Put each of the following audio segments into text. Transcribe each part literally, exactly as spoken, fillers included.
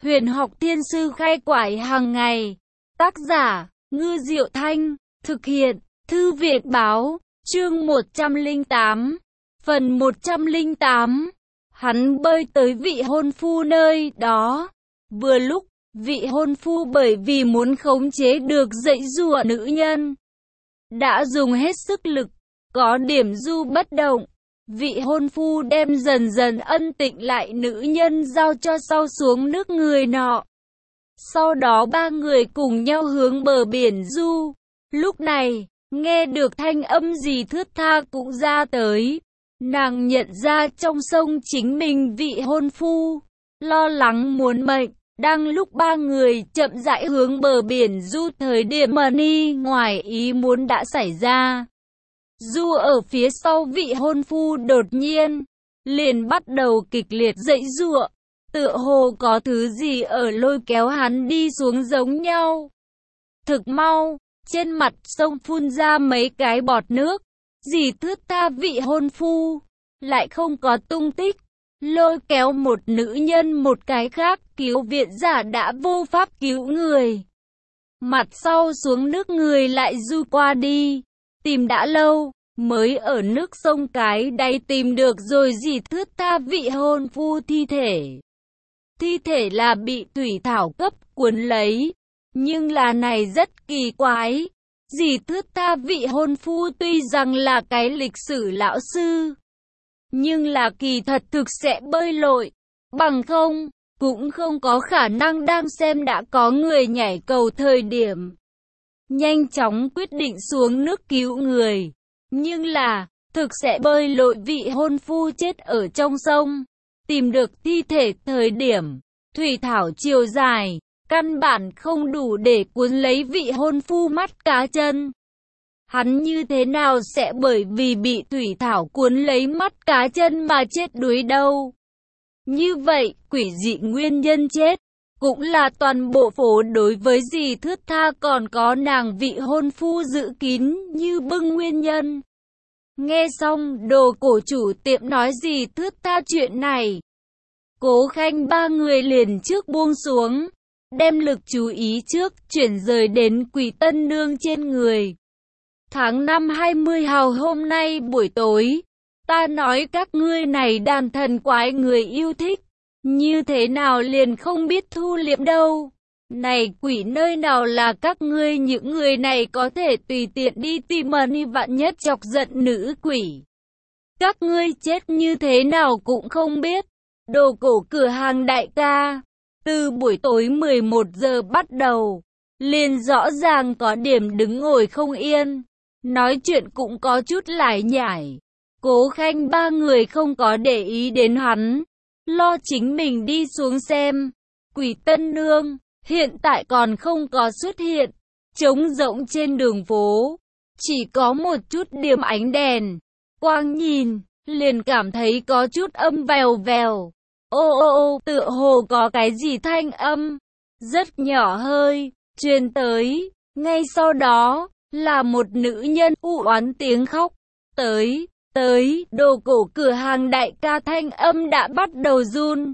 Huyền học thiên sư khai quải hàng ngày. Tác giả, Ngư Diệu Thanh. Thực hiện, Thư viện báo. Chương một trăm lẻ tám. Phần một trăm lẻ tám. Hắn bơi tới vị hôn phu nơi đó. Vừa lúc, vị hôn phu bởi vì muốn khống chế được dãy giụa nữ nhân, đã dùng hết sức lực, có điểm du bất động. Vị hôn phu đem dần dần ân tịnh lại nữ nhân giao cho sau xuống nước người nọ. Sau đó ba người cùng nhau hướng bờ biển du. Lúc này, nghe được thanh âm gì thướt tha cũng ra tới. Nàng nhận ra trong sông chính mình vị hôn phu, lo lắng muốn mệnh. Đang lúc ba người chậm rãi hướng bờ biển du thời điểm mà ni ngoài ý muốn đã xảy ra. Du ở phía sau vị hôn phu đột nhiên liền bắt đầu kịch liệt giãy giụa, tựa hồ có thứ gì ở lôi kéo hắn đi xuống giống nhau. Thực mau, trên mặt sông phun ra mấy cái bọt nước, dì thướt tha vị hôn phu lại không có tung tích, lôi kéo một nữ nhân một cái khác cứu viện giả đã vô pháp cứu người. Mặt sau xuống nước người lại du qua đi, tìm đã lâu, mới ở nước sông cái đáy tìm được rồi dì thướt tha vị hôn phu thi thể. Thi thể là bị thủy thảo cấp cuốn lấy, nhưng là này rất kỳ quái. Dì thướt tha vị hôn phu tuy rằng là cái lịch sử lão sư, nhưng là kỳ thật thực sẽ bơi lội, bằng không, cũng không có khả năng đang xem đã có người nhảy cầu thời điểm nhanh chóng quyết định xuống nước cứu người. Nhưng là, thực sẽ bơi lội vị hôn phu chết ở trong sông, tìm được thi thể thời điểm, thủy thảo chiều dài, căn bản không đủ để cuốn lấy vị hôn phu mắt cá chân. Hắn như thế nào sẽ bởi vì bị thủy thảo cuốn lấy mắt cá chân mà chết đuối đâu? Như vậy, quỷ dị nguyên nhân chết, cũng là toàn bộ phố đối với dì thướt tha còn có nàng vị hôn phu giữ kín như bưng nguyên nhân. Nghe xong, đồ cổ chủ tiệm nói dì thướt tha chuyện này, Cố Khanh ba người liền trước buông xuống, đem lực chú ý trước chuyển rời đến Quỷ Tân Nương trên người. Tháng năm hai mươi hào hôm nay buổi tối, ta nói các ngươi này đàn thần quái người yêu thích, như thế nào liền không biết thu liệm đâu. Này quỷ nơi nào là các ngươi những người này có thể tùy tiện đi tìm mà ni vạn nhất chọc giận nữ quỷ. Các ngươi chết như thế nào cũng không biết. Đồ cổ cửa hàng đại ca, từ buổi tối mười một giờ bắt đầu, liền rõ ràng có điểm đứng ngồi không yên, nói chuyện cũng có chút lải nhải. Cố Khanh ba người không có để ý đến hắn, lo chính mình đi xuống xem. Quỷ Tân Nương hiện tại còn không có xuất hiện, trống rỗng trên đường phố, chỉ có một chút điểm ánh đèn. Quang nhìn, liền cảm thấy có chút âm vèo vèo. Ô ô ô, tựa hồ có cái gì thanh âm, rất nhỏ hơi, truyền tới. Ngay sau đó, là một nữ nhân u oán tiếng khóc. Tới, tới, đồ cổ cửa hàng đại ca thanh âm đã bắt đầu run.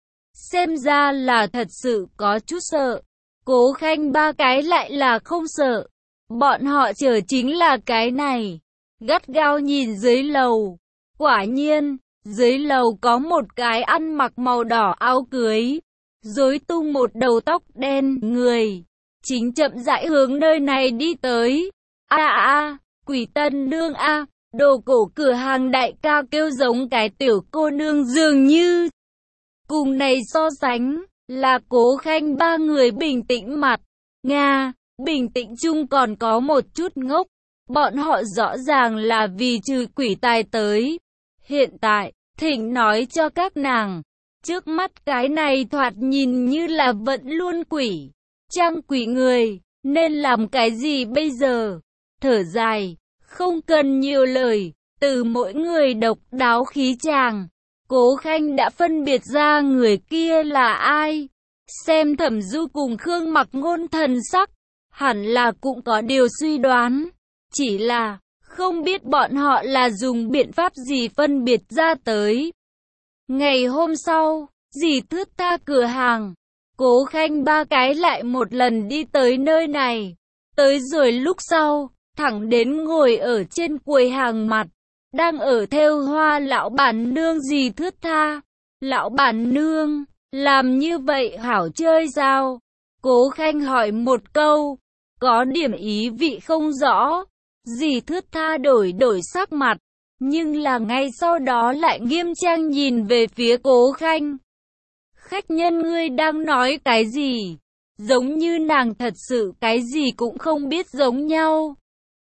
Xem ra là thật sự có chút sợ. Cố Khanh ba cái lại là không sợ. Bọn họ chờ chính là cái này. Gắt gao nhìn dưới lầu. Quả nhiên, dưới lầu có một cái ăn mặc màu đỏ áo cưới, rối tung một đầu tóc đen người, chính chậm rãi hướng nơi này đi tới. A a a, Quỷ Tân Nương a, à, đồ cổ cửa hàng đại ca kêu giống cái tiểu cô nương dường như. Cùng này so sánh, là Cố Khanh ba người bình tĩnh mặt. Nga, bình tĩnh chung còn có một chút ngốc. Bọn họ rõ ràng là vì trừ quỷ tài tới. Hiện tại, thỉnh nói cho các nàng, trước mắt cái này thoạt nhìn như là vẫn luôn quỷ, trang quỷ người, nên làm cái gì bây giờ? Thở dài, không cần nhiều lời, từ mỗi người độc đáo khí chàng, Cố Khanh đã phân biệt ra người kia là ai. Xem Thẩm Du cùng Khương Mặc Ngôn thần sắc, hẳn là cũng có điều suy đoán, chỉ là không biết bọn họ là dùng biện pháp gì phân biệt ra tới. Ngày hôm sau, dì thướt tha cửa hàng, Cố Khanh ba cái lại một lần đi tới nơi này. Tới rồi lúc sau, thẳng đến ngồi ở trên quầy hàng mặt, đang ở thêu hoa lão bản nương Dì thướt tha. Lão bản nương, làm như vậy hảo chơi sao? Cố Khanh hỏi một câu, có điểm ý vị không rõ. Dì thướt tha đổi đổi sắc mặt, nhưng là ngay sau đó lại nghiêm trang nhìn về phía Cố Khanh. Khách nhân ngươi đang nói cái gì? Giống như nàng thật sự cái gì cũng không biết giống nhau.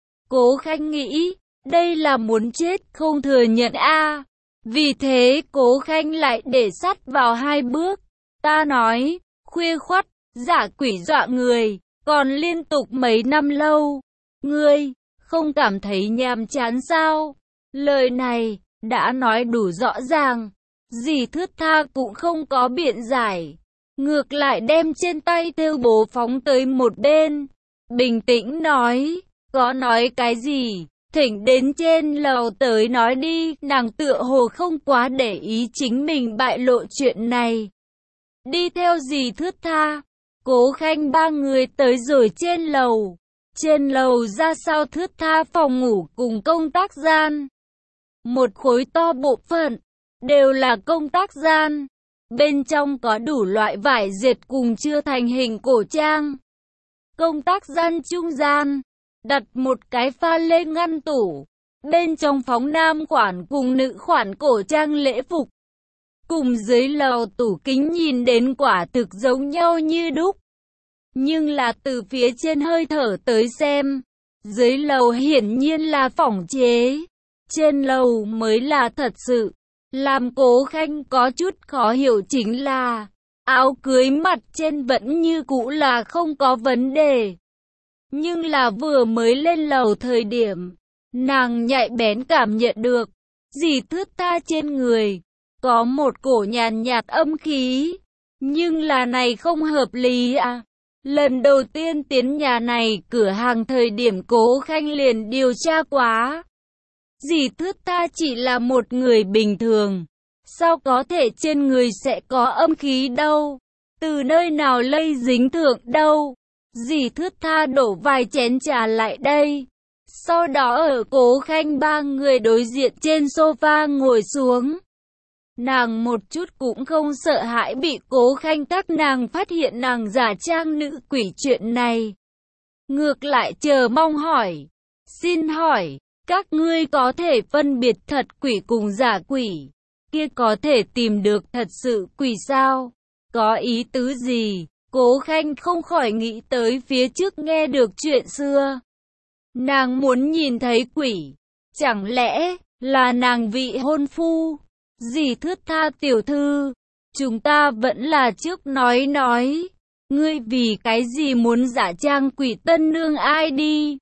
Cố Khanh nghĩ, đây là muốn chết không thừa nhận a. Vì thế Cố Khanh lại để sắt vào hai bước. Ta nói, khuya khoắt, giả quỷ dọa người, còn liên tục mấy năm lâu. Ngươi, không cảm thấy nhàm chán sao? Lời này, đã nói đủ rõ ràng. Dì thướt tha cũng không có biện giải. Ngược lại đem trên tay thêu bố phóng tới một bên. Bình tĩnh nói, có nói cái gì? Thỉnh đến trên lầu tới nói đi. Nàng tựa hồ không quá để ý chính mình bại lộ chuyện này. Đi theo dì thướt tha, Cố Khanh ba người tới rồi trên lầu. Trên lầu ra sau thướt tha phòng ngủ cùng công tác gian. Một khối to bộ phận, đều là công tác gian. Bên trong có đủ loại vải dệt cùng chưa thành hình cổ trang. Công tác gian trung gian, đặt một cái pha lê ngăn tủ. Bên trong phóng nam khoản cùng nữ khoản cổ trang lễ phục. Cùng dưới lầu tủ kính nhìn đến quả thực giống nhau như đúc. Nhưng là từ phía trên hơi thở tới xem, dưới lầu hiển nhiên là phỏng chế. Trên lầu mới là thật sự. Làm Cố Khanh có chút khó hiểu chính là, áo cưới mặt trên vẫn như cũ là không có vấn đề. Nhưng là vừa mới lên lầu thời điểm, nàng nhạy bén cảm nhận được, dì thướt tha trên người, có một cổ nhàn nhạt âm khí. Nhưng là này không hợp lý à. Lần đầu tiên tiến nhà này cửa hàng thời điểm Cố Khanh liền điều tra quá. Dì thướt tha chỉ là một người bình thường. Sao có thể trên người sẽ có âm khí đâu? Từ nơi nào lây dính thượng đâu? Dì thướt tha đổ vài chén trà lại đây. Sau đó ở Cố Khanh ba người đối diện trên sofa ngồi xuống. Nàng một chút cũng không sợ hãi bị Cố Khanh các nàng phát hiện nàng giả trang nữ quỷ chuyện này. Ngược lại chờ mong hỏi. Xin hỏi, các ngươi có thể phân biệt thật quỷ cùng giả quỷ? Kia có thể tìm được thật sự quỷ sao? Có ý tứ gì? Cố Khanh không khỏi nghĩ tới phía trước nghe được chuyện xưa. Nàng muốn nhìn thấy quỷ. Chẳng lẽ là nàng vị hôn phu? Dì thướt tha tiểu thư, chúng ta vẫn là trước nói nói. Ngươi vì cái gì muốn giả trang quỷ tân nương ai đi?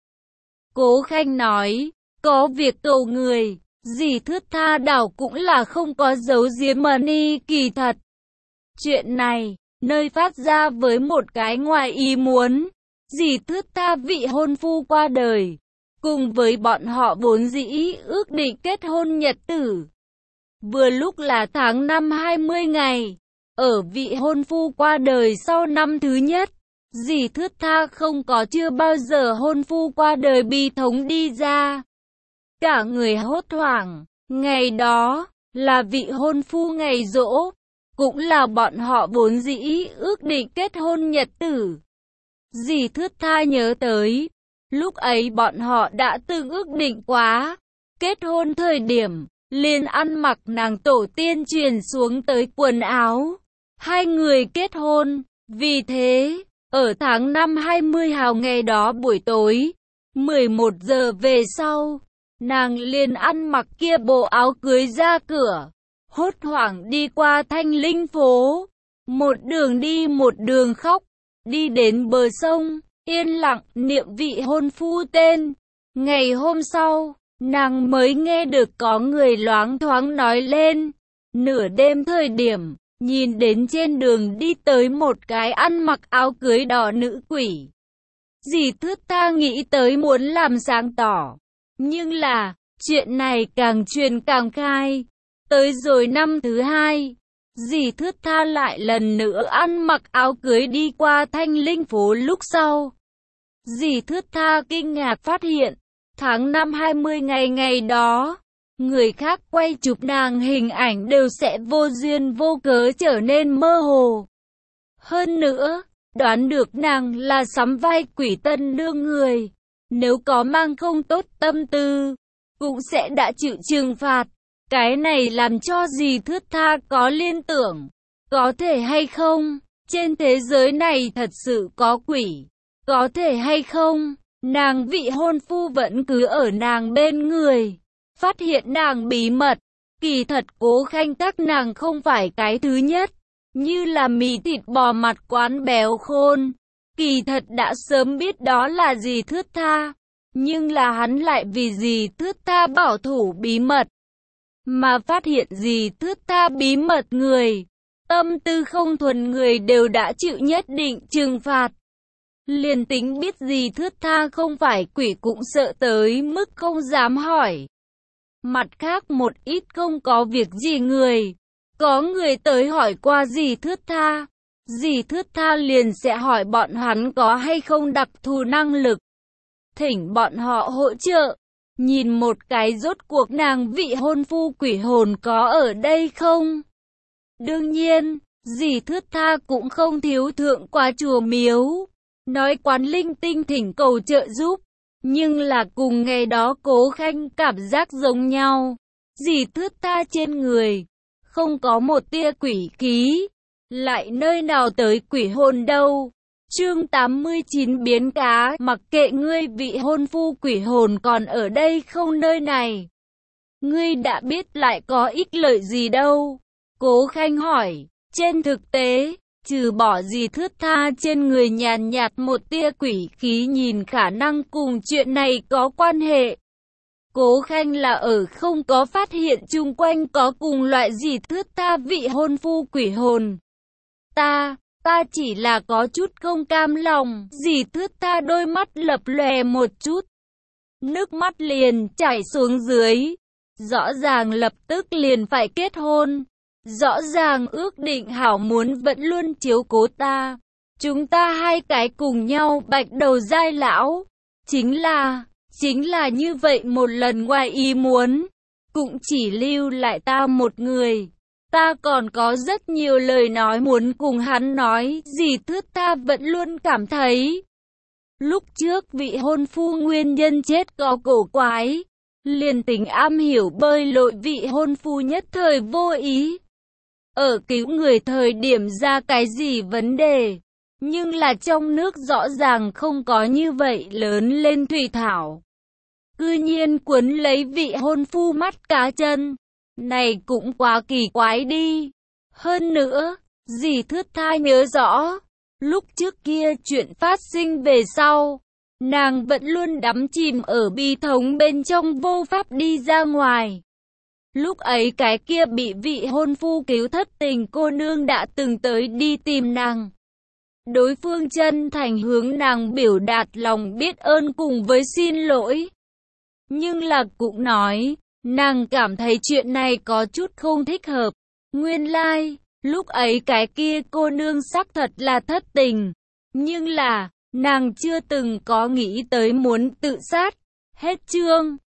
Cố Khanh nói, có việc cầu người. Dì thướt tha đảo cũng là không có giấu giếm mà ni kỳ thật. Chuyện này, nơi phát ra với một cái ngoài ý muốn. Dì thướt tha vị hôn phu qua đời. Cùng với bọn họ vốn dĩ ước định kết hôn nhật tử. Vừa lúc là tháng năm hai mươi ngày. Ở vị hôn phu qua đời sau năm thứ nhất. Dì thướt tha không có chưa bao giờ hôn phu qua đời bi thống đi ra. Cả người hốt hoảng. Ngày đó là vị hôn phu ngày giỗ. Cũng là bọn họ vốn dĩ ước định kết hôn nhật tử. Dì thướt tha nhớ tới. Lúc ấy bọn họ đã từng ước định quá. Kết hôn thời điểm, liền ăn mặc nàng tổ tiên truyền xuống tới quần áo. Hai người kết hôn. Vì thế, ở tháng năm hai mươi hào ngày đó buổi tối, mười một giờ về sau, nàng liền ăn mặc kia bộ áo cưới ra cửa. Hốt hoảng đi qua Thanh Linh phố. Một đường đi một đường khóc. Đi đến bờ sông, yên lặng niệm vị hôn phu tên. Ngày hôm sau, nàng mới nghe được có người loáng thoáng nói lên. Nửa đêm thời điểm, nhìn đến trên đường đi tới một cái ăn mặc áo cưới đỏ nữ quỷ. Dì thướt tha nghĩ tới muốn làm sáng tỏ. Nhưng là, chuyện này càng truyền càng khai. Tới rồi năm thứ hai, Dì thướt tha lại lần nữa ăn mặc áo cưới đi qua Thanh Linh phố lúc sau. Dì thướt tha kinh ngạc phát hiện, tháng năm hai mươi ngày ngày đó, người khác quay chụp nàng hình ảnh đều sẽ vô duyên vô cớ trở nên mơ hồ. Hơn nữa, đoán được nàng là sắm vai quỷ tân nương người, nếu có mang không tốt tâm tư, cũng sẽ đã chịu trừng phạt. Cái này làm cho dì thướt tha có liên tưởng, có thể hay không, trên thế giới này thật sự có quỷ, có thể hay không, nàng vị hôn phu vẫn cứ ở nàng bên người, phát hiện nàng bí mật, kỳ thật Cố Khanh các nàng không phải cái thứ nhất, như là mì thịt bò mặt quán béo khôn, kỳ thật đã sớm biết đó là dì thướt tha, nhưng là hắn lại vì dì thướt tha bảo thủ bí mật, mà phát hiện dì thướt tha bí mật người, tâm tư không thuần người đều đã chịu nhất định trừng phạt. Liền tính biết dì thướt tha không phải quỷ cũng sợ tới mức không dám hỏi. Mặt khác một ít không có việc gì người, có người tới hỏi qua dì thướt tha, dì thướt tha liền sẽ hỏi bọn hắn có hay không đặc thù năng lực, thỉnh bọn họ hỗ trợ. Nhìn một cái rốt cuộc nàng vị hôn phu quỷ hồn có ở đây không? Đương nhiên, dì thướt tha cũng không thiếu thượng qua chùa miếu, nói quán linh tinh thỉnh cầu trợ giúp, nhưng là cùng ngày đó Cố Khanh cảm giác giống nhau, dì thướt tha trên người, không có một tia quỷ khí, lại nơi nào tới quỷ hồn đâu. Chương tám mươi chín biến cá, mặc kệ ngươi vị hôn phu quỷ hồn còn ở đây không nơi này. Ngươi đã biết lại có ích lợi gì đâu? Cố Khanh hỏi, trên thực tế, trừ bỏ dì thướt tha trên người nhàn nhạt một tia quỷ khí nhìn khả năng cùng chuyện này có quan hệ. Cố Khanh là ở không có phát hiện chung quanh có cùng loại dì thướt tha vị hôn phu quỷ hồn. Ta... Ta chỉ là có chút không cam lòng, dì thướt tha đôi mắt lập lòe một chút. Nước mắt liền chảy xuống dưới. Rõ ràng lập tức liền phải kết hôn. Rõ ràng ước định hảo muốn vẫn luôn chiếu cố ta. Chúng ta hai cái cùng nhau bạch đầu giai lão. Chính là, chính là như vậy một lần ngoài ý muốn. Cũng chỉ lưu lại ta một người. Ta còn có rất nhiều lời nói muốn cùng hắn nói, dì thướt tha vẫn luôn cảm thấy. Lúc trước vị hôn phu nguyên nhân chết có cổ quái, liền tính am hiểu bơi lội vị hôn phu nhất thời vô ý. Ở cứu người thời điểm ra cái gì vấn đề, nhưng là trong nước rõ ràng không có như vậy lớn lên thủy thảo. Cư nhiên cuốn lấy vị hôn phu mắt cá chân. Này cũng quá kỳ quái đi. Hơn nữa, dì thướt tha nhớ rõ, lúc trước kia chuyện phát sinh về sau, nàng vẫn luôn đắm chìm ở bi thống bên trong vô pháp đi ra ngoài. Lúc ấy cái kia bị vị hôn phu cứu thất tình cô nương đã từng tới đi tìm nàng. Đối phương chân thành hướng nàng biểu đạt lòng biết ơn cùng với xin lỗi. Nhưng là cũng nói, nàng cảm thấy chuyện này có chút không thích hợp. Nguyên lai, like, lúc ấy cái kia cô nương xác thật là thất tình. Nhưng là, nàng chưa từng có nghĩ tới muốn tự sát. Hết chương.